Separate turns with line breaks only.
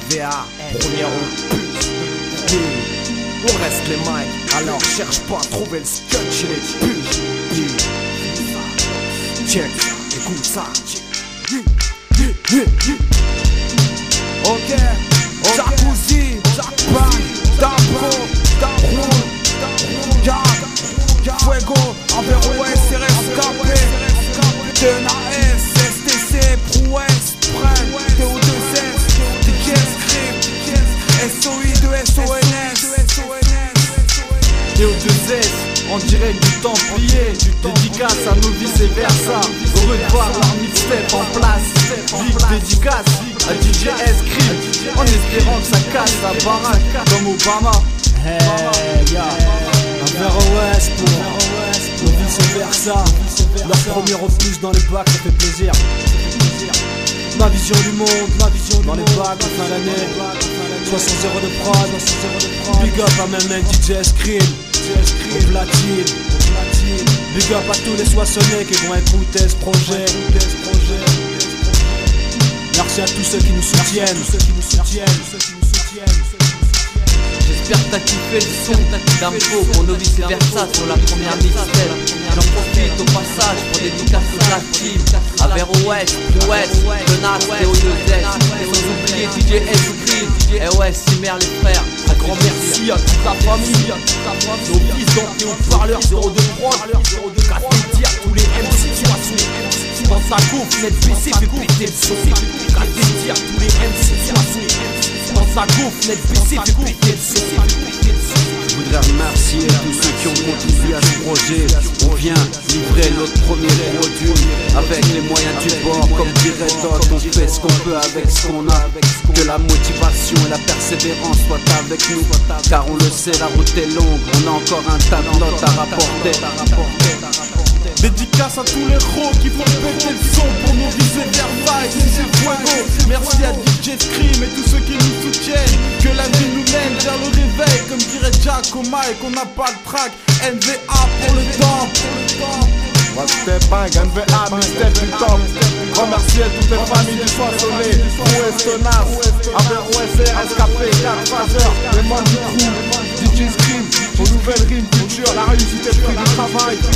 NVA, premier opus. On reste les mics, alors cherche pas à trouver le scotch et les puces. Check, écoute ça. Ok, Jacuzzi, Bang, Dampo, Gag, Fuego, Averroès, RSKP, TNAS, STC, Prouesse, Pren, TO2S, DJ Script, SOI de SONS, TO2S, en direct du Templier, dédicace à nos vice et versa. Heureux de voir leur mixtape en place. Big dédicace à DJ Script, en espérant que ça casse la baraque comme Obama.
Hey ya, Averroès pour nos vice et versa. Leur premier opus dans les bacs, ça fait plaisir. Ma vision du monde, dans les bacs en fin d'année. 60 de prod, big up à même DJ Scream, au platine. Big up à tous les soissonnés qui vont écouter ce projet. Merci à tous ceux qui nous soutiennent.
J'espère que t'as kiffé le son d'Ampo pour nos vice versa sur la première mixtape. J'en profite au passage pour dédicacer la team Averroès, Prouesse, Tenas, TO2S, sans oublier DJ Script. Et ouais, Simer les frères, un grand merci à toute la famille. Nos fils dans haut-parleurs, 02 prod, qu'à te dire tous les MC soissons. Dans sa gaufre, net PC fait péter le son. Qu'à te dire tous les MC soissons. Dans sa gaufre, net PC fait péter le son.
Je voudrais remercier tous ceux qui ont contribué à ce projet. On vient livrer notre premier produit avec les moyens du bord. Comme dirait d'autres, on fait ce qu'on peut avec ce qu'on a. Que la motivation et la persévérance soient avec nous. Car on le sait, la route est longue. On a encore un tas de notes à rapporter.
Dédicace à tous les gros qui font péter le son pour nous viser vers vague, c'est Fuego. Merci à DJ Scream et tous ceux qui nous soutiennent. Que la vie nous mène vers le réveil, comme dirait Jack au mic, on n'a pas de track. NVA pour le temps.
Step Bang, NVA, mixtape du top. Remercier toutes les familles du Soissonnais, Prouesse, Tenas, Averroès, RSKP, Gag, Fazer, les membres du crew, DJ Scream, aux nouvelles rimes culture, la réussite est prise du travail.